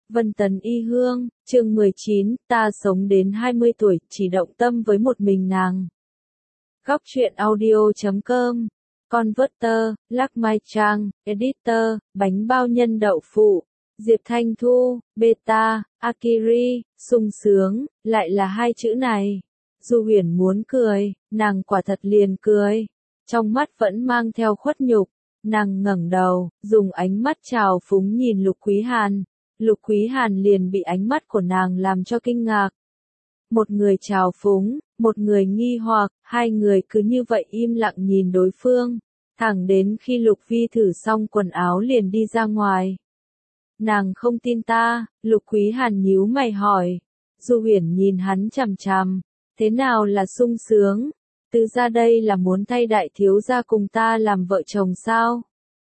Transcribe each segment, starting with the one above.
Vân Tần Y Hương, chương 19, ta sống đến 20 tuổi, chỉ động tâm với một mình nàng. Góc truyện audio.com, Converter, Lắc Mai Trang, Editor, Bánh bao nhân đậu phụ, Diệp Thanh Thu, Beta, Akiri, sung sướng, lại là hai chữ này. Du Huyền muốn cười, nàng quả thật liền cười, trong mắt vẫn mang theo khuất nhục, nàng ngẩng đầu, dùng ánh mắt trào phúng nhìn Lục Quý Hàn. Lục Quý Hàn liền bị ánh mắt của nàng làm cho kinh ngạc. Một người trào phúng, một người nghi hoặc, hai người cứ như vậy im lặng nhìn đối phương, thẳng đến khi Lục Vi thử xong quần áo liền đi ra ngoài. Nàng không tin ta, Lục Quý Hàn nhíu mày hỏi. Du Huyền nhìn hắn chằm chằm, thế nào là sung sướng? Từ ra đây là muốn thay đại thiếu gia cùng ta làm vợ chồng sao?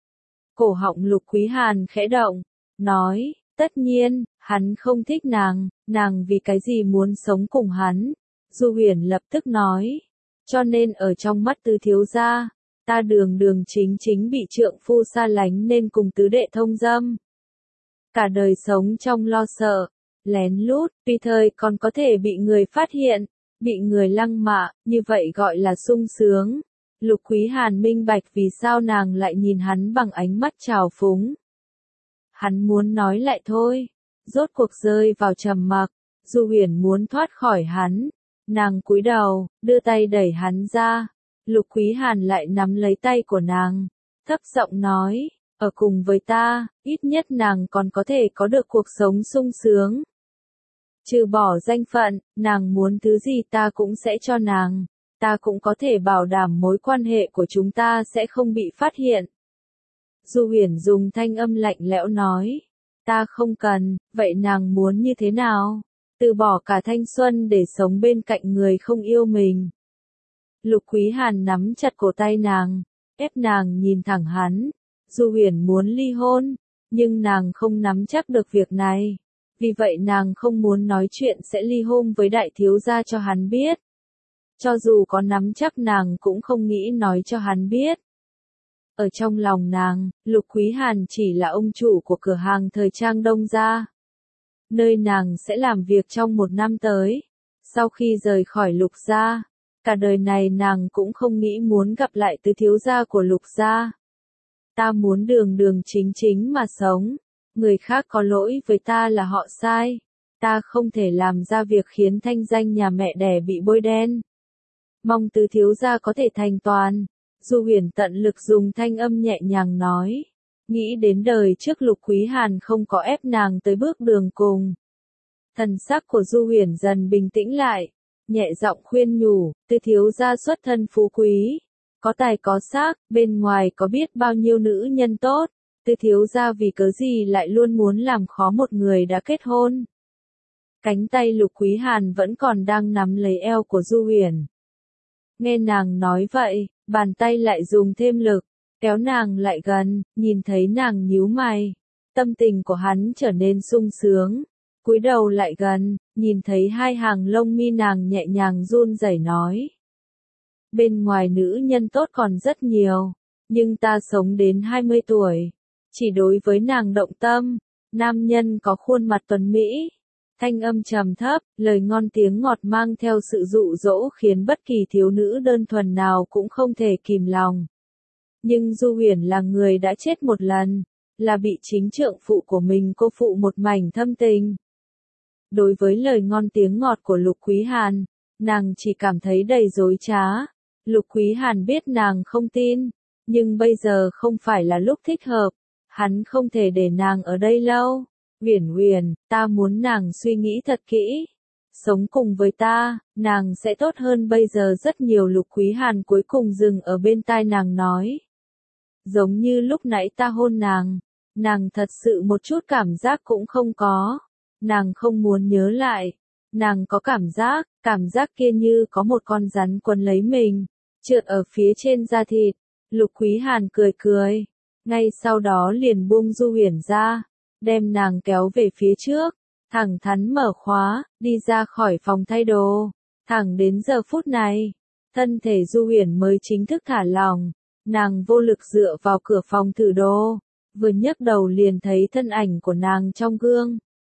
Cổ họng Lục Quý Hàn khẽ động, nói. Tất nhiên, hắn không thích nàng vì cái gì muốn sống cùng hắn? Du Huyền lập tức nói, cho nên ở trong mắt tứ thiếu gia, ta đường đường chính chính bị trượng phu xa lánh nên cùng tứ đệ thông dâm. Cả đời sống trong lo sợ, lén lút, tùy thời còn có thể bị người phát hiện, bị người lăng mạ, như vậy gọi là sung sướng. Lục Quý Hàn minh bạch vì sao nàng lại nhìn hắn bằng ánh mắt trào phúng. Hắn muốn nói lại thôi, rốt cuộc rơi vào trầm mặc, Du Huyền muốn thoát khỏi hắn, nàng cúi đầu, đưa tay đẩy hắn ra, Lục Quý Hàn lại nắm lấy tay của nàng, thấp giọng nói, ở cùng với ta, ít nhất nàng còn có thể có được cuộc sống sung sướng. Trừ bỏ danh phận, nàng muốn thứ gì ta cũng sẽ cho nàng, ta cũng có thể bảo đảm mối quan hệ của chúng ta sẽ không bị phát hiện. Du Huyền dùng thanh âm lạnh lẽo nói, ta không cần, vậy nàng muốn như thế nào? Từ bỏ cả thanh xuân để sống bên cạnh người không yêu mình. Lục Quý Hàn nắm chặt cổ tay nàng, ép nàng nhìn thẳng hắn. Du Huyền muốn ly hôn, nhưng nàng không nắm chắc được việc này. Vì vậy nàng không muốn nói chuyện sẽ ly hôn với đại thiếu gia cho hắn biết. Cho dù có nắm chắc nàng cũng không nghĩ nói cho hắn biết. Ở trong lòng nàng, Lục Quý Hàn chỉ là ông chủ của cửa hàng thời trang Đông gia. Nơi nàng sẽ làm việc trong 1 năm tới. Sau khi rời khỏi Lục gia, cả đời này nàng cũng không nghĩ muốn gặp lại tứ thiếu gia của Lục gia. Ta muốn đường đường chính chính mà sống. Người khác có lỗi với ta là họ sai. Ta không thể làm ra việc khiến thanh danh nhà mẹ đẻ bị bôi đen. Mong tứ thiếu gia có thể thành toàn. Du Huyền tận lực dùng thanh âm nhẹ nhàng nói, nghĩ đến đời trước Lục Quý Hàn không có ép nàng tới bước đường cùng. Thần sắc của Du Huyền dần bình tĩnh lại, nhẹ giọng khuyên nhủ, tứ thiếu gia xuất thân phú quý, có tài có sắc, bên ngoài có biết bao nhiêu nữ nhân tốt, tứ thiếu gia vì cớ gì lại luôn muốn làm khó một người đã kết hôn. Cánh tay Lục Quý Hàn vẫn còn đang nắm lấy eo của Du Huyền. Nghe nàng nói vậy, bàn tay lại dùng thêm lực, kéo nàng lại gần, nhìn thấy nàng nhíu mày. Tâm tình của hắn trở nên sung sướng, cúi đầu lại gần, nhìn thấy hai hàng lông mi nàng nhẹ nhàng run rẩy nói. Bên ngoài nữ nhân tốt còn rất nhiều, nhưng ta sống đến 20 tuổi, chỉ đối với nàng động tâm, nam nhân có khuôn mặt tuấn mỹ. Thanh âm trầm thấp, lời ngon tiếng ngọt mang theo sự dụ dỗ khiến bất kỳ thiếu nữ đơn thuần nào cũng không thể kìm lòng. Nhưng Du Huyền là người đã chết một lần, là bị chính trượng phụ của mình cô phụ một mảnh thâm tình. Đối với lời ngon tiếng ngọt của Lục Quý Hàn, nàng chỉ cảm thấy đầy dối trá. Lục Quý Hàn biết nàng không tin, nhưng bây giờ không phải là lúc thích hợp, hắn không thể để nàng ở đây lâu. Huyền Huyền, ta muốn nàng suy nghĩ thật kỹ. Sống cùng với ta, nàng sẽ tốt hơn bây giờ rất nhiều. Lục Quý Hàn cuối cùng dừng ở bên tai nàng nói. Giống như lúc nãy ta hôn nàng thật sự một chút cảm giác cũng không có. Nàng không muốn nhớ lại. Nàng có cảm giác kia như có một con rắn quấn lấy mình, trượt ở phía trên da thịt. Lục Quý Hàn cười cười, ngay sau đó liền buông Du Huyền ra. Đem nàng kéo về phía trước, thẳng thắn mở khóa, đi ra khỏi phòng thay đồ. Thẳng đến giờ phút này, thân thể Du Huyền mới chính thức thả lỏng, nàng vô lực dựa vào cửa phòng thử đồ, vừa nhấc đầu liền thấy thân ảnh của nàng trong gương,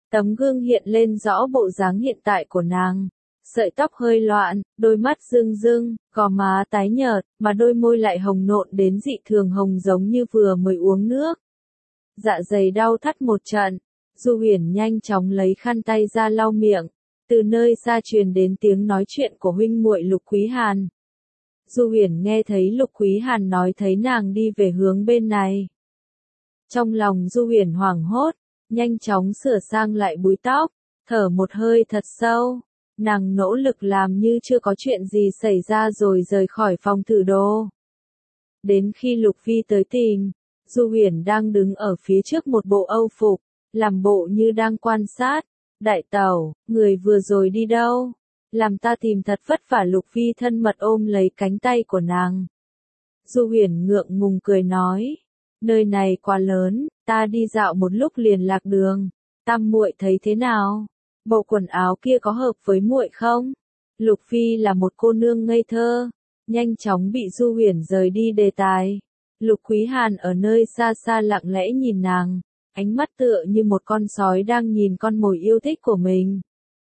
Tấm gương hiện lên rõ bộ dáng hiện tại của nàng. Sợi tóc hơi loạn, đôi mắt rưng rưng, gò má tái nhợt, mà đôi môi lại hồng nộn đến dị thường hồng giống như vừa mới uống nước. Dạ dày đau thắt một trận, Du Huyền nhanh chóng lấy khăn tay ra lau miệng. Từ nơi xa truyền đến tiếng nói chuyện của huynh muội Lục Quý Hàn. Du Huyền nghe thấy Lục Quý Hàn nói thấy nàng đi về hướng bên này. Trong lòng Du Huyền hoảng hốt, nhanh chóng sửa sang lại búi tóc, thở một hơi thật sâu. Nàng nỗ lực làm như chưa có chuyện gì xảy ra rồi rời khỏi phòng thử đồ. Đến khi Lục Phi tới tìm, Du Huyền đang đứng ở phía trước một bộ âu phục, làm bộ như đang quan sát. Đại tẩu, người vừa rồi đi đâu? Làm ta tìm thật vất vả. Lục Phi thân mật ôm lấy cánh tay của nàng. Du Huyền ngượng ngùng cười nói, nơi này quá lớn, ta đi dạo một lúc liền lạc đường. Tam muội thấy thế nào? Bộ quần áo kia có hợp với muội không? Lục Phi là một cô nương ngây thơ, nhanh chóng bị Du Huyền rời đi đề tài. Lục Quý Hàn ở nơi xa xa lặng lẽ nhìn nàng, ánh mắt tựa như một con sói đang nhìn con mồi yêu thích của mình.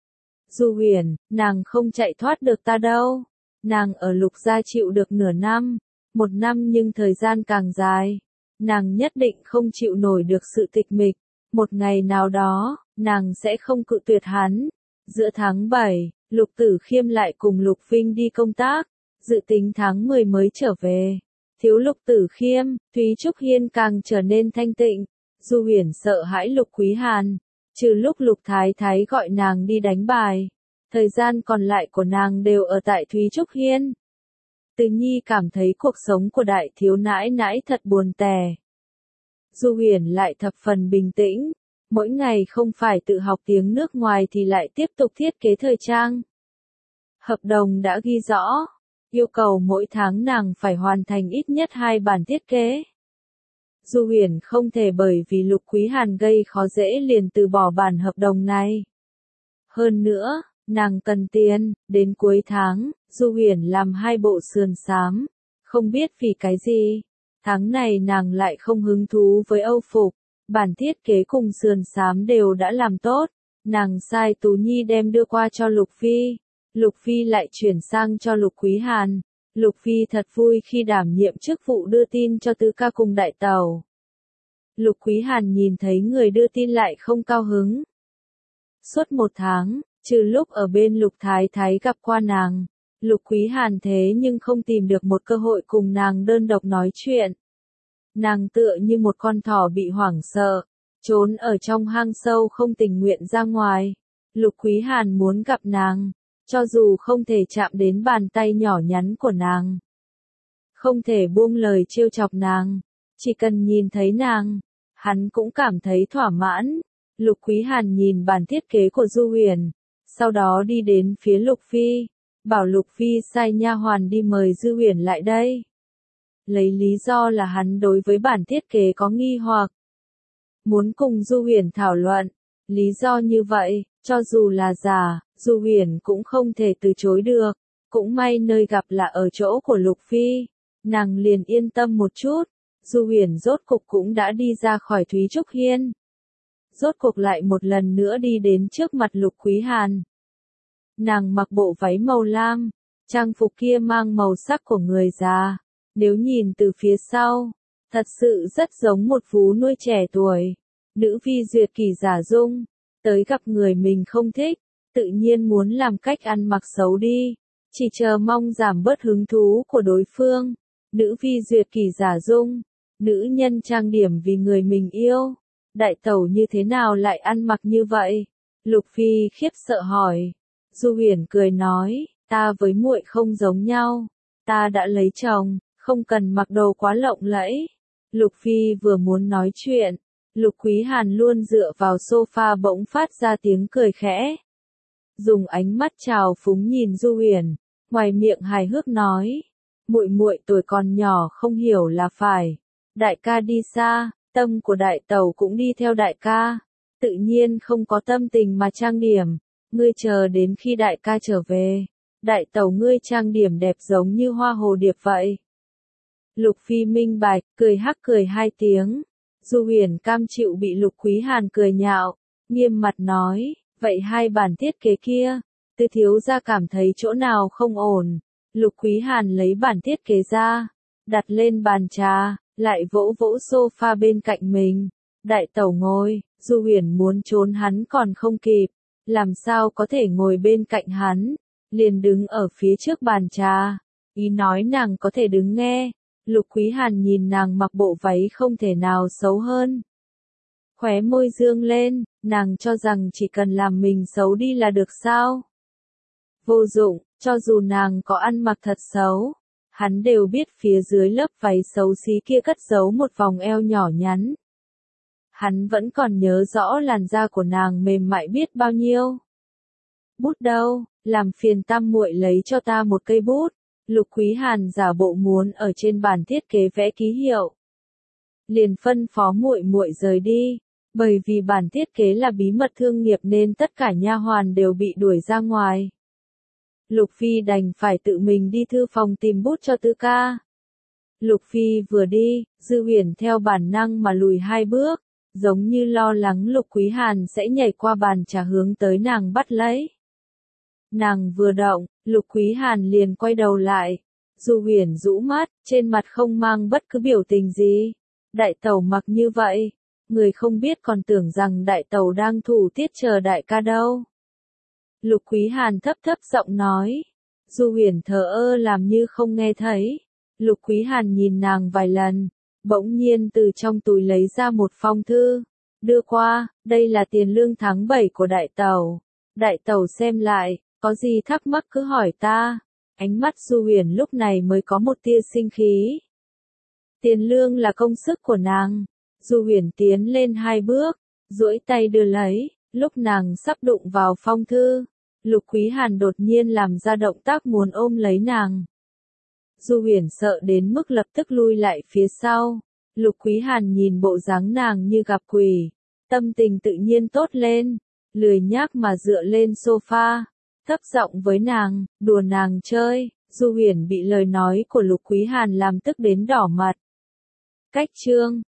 Du Huyền, nàng không chạy thoát được ta đâu. Nàng ở Lục gia chịu được nửa năm, một năm nhưng thời gian càng dài. Nàng nhất định không chịu nổi được sự tịch mịch. Một ngày nào đó, nàng sẽ không cự tuyệt hắn. Giữa tháng 7, Lục Tử Khiêm lại cùng Lục Vinh đi công tác, dự tính tháng 10 mới trở về. Thiếu Lục Tử Khiêm, Thúy Trúc Hiên càng trở nên thanh tịnh. Du Huyền sợ hãi Lục Quý Hàn, trừ lúc Lục Thái Thái gọi nàng đi đánh bài, thời gian còn lại của nàng đều ở tại Thúy Trúc Hiên. Từ Nhi cảm thấy cuộc sống của đại thiếu nãi nãi thật buồn tẻ. Du Huyền lại thập phần bình tĩnh, mỗi ngày không phải tự học tiếng nước ngoài thì lại tiếp tục thiết kế thời trang. Hợp đồng đã ghi rõ, yêu cầu mỗi tháng nàng phải hoàn thành ít nhất 2 bản thiết kế. Du Huyền không thể bởi vì Lục Quý Hàn gây khó dễ liền từ bỏ bản hợp đồng này. Hơn nữa, nàng cần tiền, đến cuối tháng, Du Huyền làm 2 bộ sườn xám, không biết vì cái gì. Tháng này nàng lại không hứng thú với âu phục, bản thiết kế cùng sườn xám đều đã làm tốt, nàng sai Tú Nhi đem đưa qua cho Lục Phi. Lục Phi lại chuyển sang cho Lục Quý Hàn. Lục Phi thật vui khi đảm nhiệm chức vụ đưa tin cho Tứ ca cùng đại tẩu. Lục Quý Hàn nhìn thấy người đưa tin lại không cao hứng. Suốt 1 tháng, trừ lúc ở bên Lục Thái Thái gặp qua nàng, Lục Quý Hàn thế nhưng không tìm được một cơ hội cùng nàng đơn độc nói chuyện. Nàng tựa như một con thỏ bị hoảng sợ, trốn ở trong hang sâu không tình nguyện ra ngoài. Lục Quý Hàn muốn gặp nàng, cho dù không thể chạm đến bàn tay nhỏ nhắn của nàng. Không thể buông lời trêu chọc nàng, chỉ cần nhìn thấy nàng, hắn cũng cảm thấy thỏa mãn. Lục Quý Hàn nhìn bản thiết kế của Du Huyền, sau đó đi đến phía Lục Phi, bảo Lục Phi sai nha hoàn đi mời Du Huyền lại đây. Lấy lý do là hắn đối với bản thiết kế có nghi hoặc, muốn cùng Du Huyền thảo luận. Lý do như vậy, cho dù là giả, Du Huyền cũng không thể từ chối được. Cũng may nơi gặp là ở chỗ của Lục Phi, nàng liền yên tâm một chút. Du Huyền rốt cục cũng đã đi ra khỏi Thúy Trúc Hiên. Rốt cục lại một lần nữa đi đến trước mặt Lục Quý Hàn. Nàng mặc bộ váy màu lam, trang phục kia mang màu sắc của người già. Nếu nhìn từ phía sau, thật sự rất giống một phú nuôi trẻ tuổi. Nữ vi duyệt kỳ giả dung, tới gặp người mình không thích, tự nhiên muốn làm cách ăn mặc xấu đi, chỉ chờ mong giảm bớt hứng thú của đối phương. Nữ vi duyệt kỳ giả dung, nữ nhân trang điểm vì người mình yêu. Đại tẩu như thế nào lại ăn mặc như vậy? Lục Phi khiếp sợ hỏi. Du Huyền cười nói, ta với muội không giống nhau, ta đã lấy chồng, không cần mặc đồ quá lộng lẫy. Lục Phi vừa muốn nói chuyện, Lục Quý Hàn luôn dựa vào sofa bỗng phát ra tiếng cười khẽ. Dùng ánh mắt trào phúng nhìn Du Huyền, ngoài miệng hài hước nói, muội muội tuổi còn nhỏ không hiểu là phải. Đại ca đi xa, tâm của đại tẩu cũng đi theo đại ca, tự nhiên không có tâm tình mà trang điểm. Ngươi chờ đến khi đại ca trở về, đại tẩu ngươi trang điểm đẹp giống như hoa hồ điệp vậy. Lục Phi minh bạch, cười hắc cười 2 tiếng. Du Huyền cam chịu bị Lục Quý Hàn cười nhạo, nghiêm mặt nói, vậy hai bản thiết kế kia, Tư thiếu gia cảm thấy chỗ nào không ổn. Lục Quý Hàn lấy bản thiết kế ra, đặt lên bàn trà, lại vỗ vỗ sofa bên cạnh mình. Đại tẩu ngồi, Du Huyền muốn trốn hắn còn không kịp, làm sao có thể ngồi bên cạnh hắn, liền đứng ở phía trước bàn trà, ý nói nàng có thể đứng nghe. Lục Quý Hàn nhìn nàng mặc bộ váy không thể nào xấu hơn. Khóe môi dương lên, nàng cho rằng chỉ cần làm mình xấu đi là được sao? Vô dụng, cho dù nàng có ăn mặc thật xấu, hắn đều biết phía dưới lớp váy xấu xí kia cất giấu một vòng eo nhỏ nhắn. Hắn vẫn còn nhớ rõ làn da của nàng mềm mại biết bao nhiêu. Bút đâu, làm phiền tam muội lấy cho ta một cây bút. Lục Quý Hàn giả bộ muốn ở trên bản thiết kế vẽ ký hiệu. Liền phân phó muội muội rời đi, bởi vì bản thiết kế là bí mật thương nghiệp nên tất cả nha hoàn đều bị đuổi ra ngoài. Lục Phi đành phải tự mình đi thư phòng tìm bút cho Tư ca. Lục Phi vừa đi, Dư Huyền theo bản năng mà lùi hai bước, giống như lo lắng Lục Quý Hàn sẽ nhảy qua bàn trà hướng tới nàng bắt lấy. Nàng vừa động, Lục Quý Hàn liền quay đầu lại. Du Huyền rũ mắt, trên mặt không mang bất cứ biểu tình gì. Đại tẩu mặc như vậy, người không biết còn tưởng rằng đại tẩu đang thủ tiết chờ đại ca đâu. Lục Quý Hàn thấp thấp giọng nói. Du Huyền thờ ơ làm như không nghe thấy. Lục Quý Hàn nhìn nàng vài lần, bỗng nhiên từ trong túi lấy ra một phong thư, đưa qua, đây là tiền lương tháng 7 của đại tẩu. Đại tẩu xem lại, có gì thắc mắc cứ hỏi ta. Ánh mắt Du Huyền lúc này mới có một tia sinh khí. Tiền lương là công sức của nàng. Du Huyền tiến lên hai bước, duỗi tay đưa lấy, lúc nàng sắp đụng vào phong thư, Lục Quý Hàn đột nhiên làm ra động tác muốn ôm lấy nàng. Du Huyền sợ đến mức lập tức lui lại phía sau. Lục Quý Hàn nhìn bộ dáng nàng như gặp quỷ, tâm tình tự nhiên tốt lên, lười nhác mà dựa lên sofa, thấp giọng với nàng, đùa nàng chơi. Du Huyền bị lời nói của Lục Quý Hàn làm tức đến đỏ mặt. Cách chương